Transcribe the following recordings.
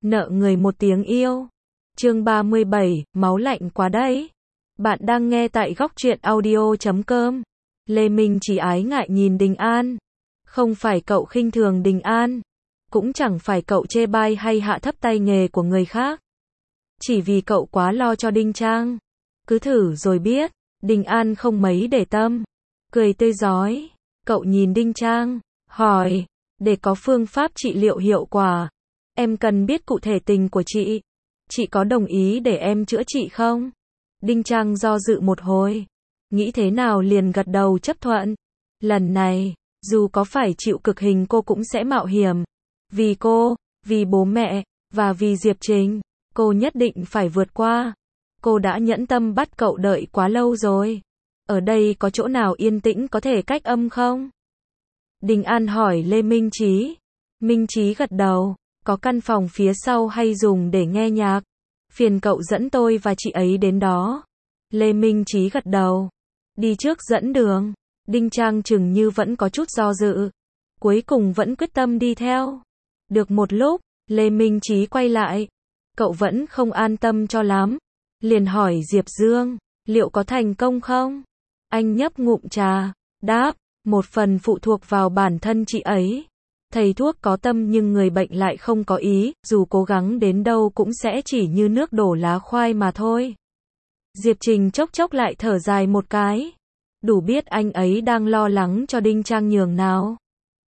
nợ người một tiếng yêu. Chương 37, máu lạnh quá đấy. Bạn đang nghe tại góc truyện audio.com. Lê Minh chỉ ái ngại nhìn Đình An. Không phải cậu khinh thường Đình An, cũng chẳng phải cậu chê bai hay hạ thấp tay nghề của người khác. Chỉ vì cậu quá lo cho Đinh Trang. Cứ thử rồi biết. Đình An không mấy để tâm. Cười tươi rói. Cậu nhìn Đinh Trang, hỏi, để có phương pháp trị liệu hiệu quả, em cần biết cụ thể tình của chị. Chị có đồng ý để em chữa trị không? Đinh Trang do dự một hồi, nghĩ thế nào liền gật đầu chấp thuận. Lần này, dù có phải chịu cực hình cô cũng sẽ mạo hiểm. Vì cô, vì bố mẹ, và vì Diệp Trình, cô nhất định phải vượt qua. Cô đã nhẫn tâm bắt cậu đợi quá lâu rồi. Ở đây có chỗ nào yên tĩnh có thể cách âm không? Đình An hỏi Lê Minh Chí. Minh Chí gật đầu. Có căn phòng phía sau hay dùng để nghe nhạc? Phiền cậu dẫn tôi và chị ấy đến đó. Lê Minh Chí gật đầu. Đi trước dẫn đường. Đinh Trang chừng như vẫn có chút do dự. Cuối cùng vẫn quyết tâm đi theo. Được một lúc, Lê Minh Chí quay lại. Cậu vẫn không an tâm cho lắm. Liền hỏi Diệp Dương, liệu có thành công không? Anh nhấp ngụm trà, đáp, một phần phụ thuộc vào bản thân chị ấy. Thầy thuốc có tâm nhưng người bệnh lại không có ý, dù cố gắng đến đâu cũng sẽ chỉ như nước đổ lá khoai mà thôi. Diệp Trình chốc chốc lại thở dài một cái. Đủ biết anh ấy đang lo lắng cho Đinh Trang nhường nào.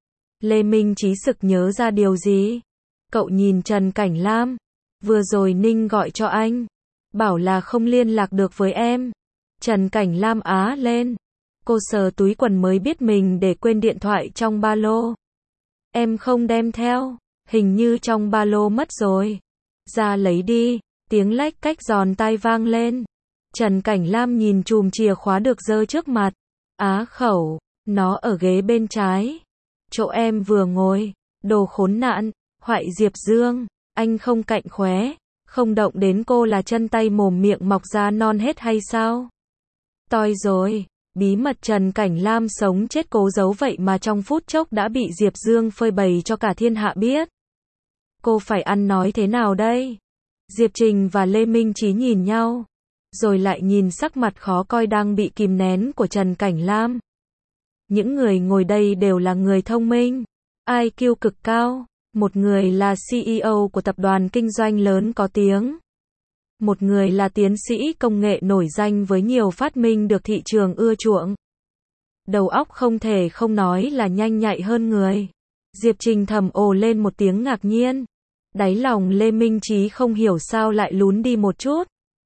Lê Minh Chí sực nhớ ra điều gì. Cậu nhìn Trần Cảnh Lam. Vừa rồi Ninh gọi cho anh. Bảo là không liên lạc được với em. Trần Cảnh Lam á lên. Cô sờ túi quần mới biết mình để quên điện thoại trong ba lô. Em không đem theo. Hình như trong ba lô mất rồi. Ra lấy đi. Tiếng lách cách giòn tai vang lên. Trần Cảnh Lam nhìn chùm chìa khóa được giơ trước mặt. Á khẩu. Nó ở ghế bên trái. Chỗ em vừa ngồi. Đồ khốn nạn. Hoại Diệp Dương. Anh không cạnh khóe. Không động đến cô là chân tay mồm miệng mọc ra non hết hay sao? Toi rồi. Bí mật Trần Cảnh Lam sống chết cố giấu vậy mà trong phút chốc đã bị Diệp Dương phơi bày cho cả thiên hạ biết. Cô phải ăn nói thế nào đây? Diệp Trình và Lê Minh Chí nhìn nhau. Rồi lại nhìn sắc mặt khó coi đang bị kìm nén của Trần Cảnh Lam. Những người ngồi đây đều là người thông minh. IQ cực cao. Một người là CEO của tập đoàn kinh doanh lớn có tiếng. Một người là tiến sĩ công nghệ nổi danh với nhiều phát minh được thị trường ưa chuộng. Đầu óc không thể không nói là nhanh nhạy hơn người. Diệp Trình thầm ồ lên một tiếng ngạc nhiên. Đáy lòng Lê Minh Chí không hiểu sao lại lún đi một chút.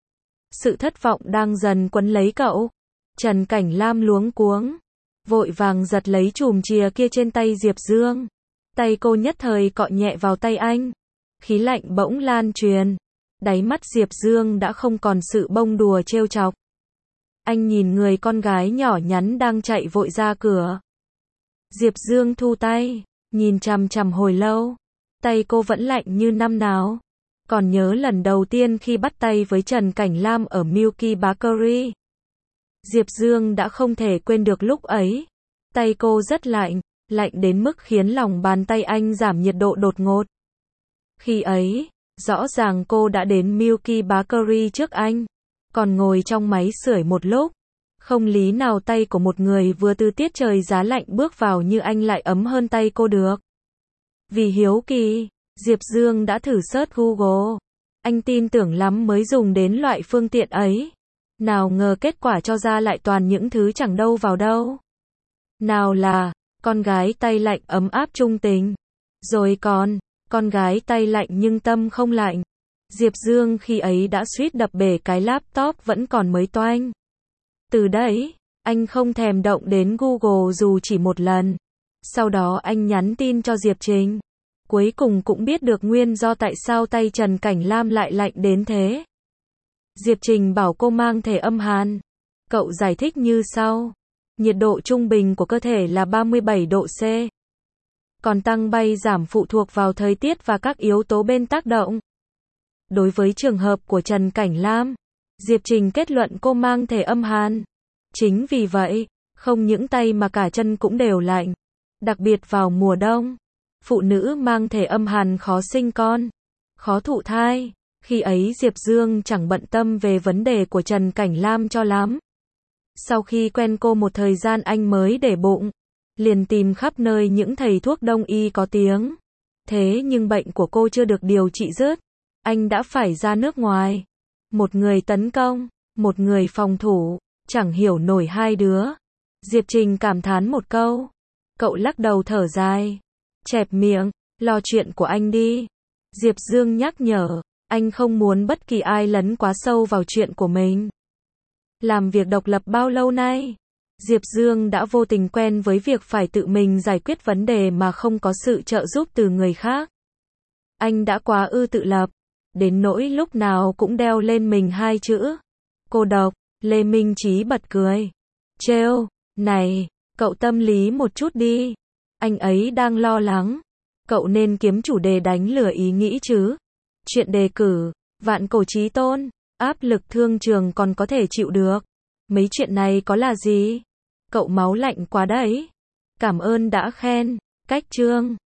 Sự thất vọng đang dần quấn lấy cậu. Trần Cảnh Lam luống cuống. Vội vàng giật lấy chùm chìa kia trên tay Diệp Dương. Tay cô nhất thời cọ nhẹ vào tay anh. Khí lạnh bỗng lan truyền. Đáy mắt Diệp Dương đã không còn sự bông đùa trêu chọc. Anh nhìn người con gái nhỏ nhắn đang chạy vội ra cửa. Diệp Dương thu tay, nhìn chằm chằm hồi lâu. Tay cô vẫn lạnh như năm nào. Còn nhớ lần đầu tiên khi bắt tay với Trần Cảnh Lam ở Milky Bakery. Diệp Dương đã không thể quên được lúc ấy. Tay cô rất lạnh. Lạnh đến mức khiến lòng bàn tay anh giảm nhiệt độ đột ngột. Khi ấy, rõ ràng cô đã đến Milky Bakery trước anh, còn ngồi trong máy sưởi một lúc. Không lý nào tay của một người vừa từ tiết trời giá lạnh bước vào như anh lại ấm hơn tay cô được. Vì hiếu kỳ, Diệp Dương đã thử search Google. Anh tin tưởng lắm mới dùng đến loại phương tiện ấy. Nào ngờ kết quả cho ra lại toàn những thứ chẳng đâu vào đâu. Nào là con gái tay lạnh ấm áp trung tình. Rồi còn, con gái tay lạnh nhưng tâm không lạnh. Diệp Dương khi ấy đã suýt đập bể cái laptop vẫn còn mới toanh. Từ đấy, anh không thèm động đến Google dù chỉ một lần. Sau đó anh nhắn tin cho Diệp Trình. Cuối cùng cũng biết được nguyên do tại sao tay Trần Cảnh Lam lại lạnh đến thế. Diệp Trình bảo cô mang thể âm hàn. Cậu giải thích như sau. Nhiệt độ trung bình của cơ thể là 37 độ C. Còn tăng bay giảm phụ thuộc vào thời tiết và các yếu tố bên tác động. Đối với trường hợp của Trần Cảnh Lam, Diệp Trình kết luận cô mang thể âm hàn. Chính vì vậy, không những tay mà cả chân cũng đều lạnh. Đặc biệt vào mùa đông, phụ nữ mang thể âm hàn khó sinh con. khó thụ thai. Khi ấy Diệp Dương chẳng bận tâm về vấn đề của Trần Cảnh Lam cho lắm. Sau khi quen cô một thời gian anh mới để bụng, liền tìm khắp nơi những thầy thuốc đông y có tiếng. Thế nhưng bệnh của cô chưa được điều trị dứt, anh đã phải ra nước ngoài. Một người tấn công, một người phòng thủ, chẳng hiểu nổi hai đứa. Diệp Trình cảm thán một câu. Cậu lắc đầu thở dài. Chẹp miệng, lo chuyện của anh đi. Diệp Dương nhắc nhở, anh không muốn bất kỳ ai lấn quá sâu vào chuyện của mình. Làm việc độc lập bao lâu nay? Diệp Dương đã vô tình quen với việc phải tự mình giải quyết vấn đề mà không có sự trợ giúp từ người khác. Anh đã quá tự lập, đến nỗi lúc nào cũng đeo lên mình hai chữ cô độc. Lê Minh Chí bật cười. Trêu, này, cậu tâm lý một chút đi. Anh ấy đang lo lắng. Cậu nên kiếm chủ đề đánh lừa ý nghĩ chứ. Chuyện đề cử, vạn cổ chí tôn, áp lực thương trường còn có thể chịu được. Mấy chuyện này có là gì? Cậu máu lạnh quá đấy. Cảm ơn đã khen. Cách chương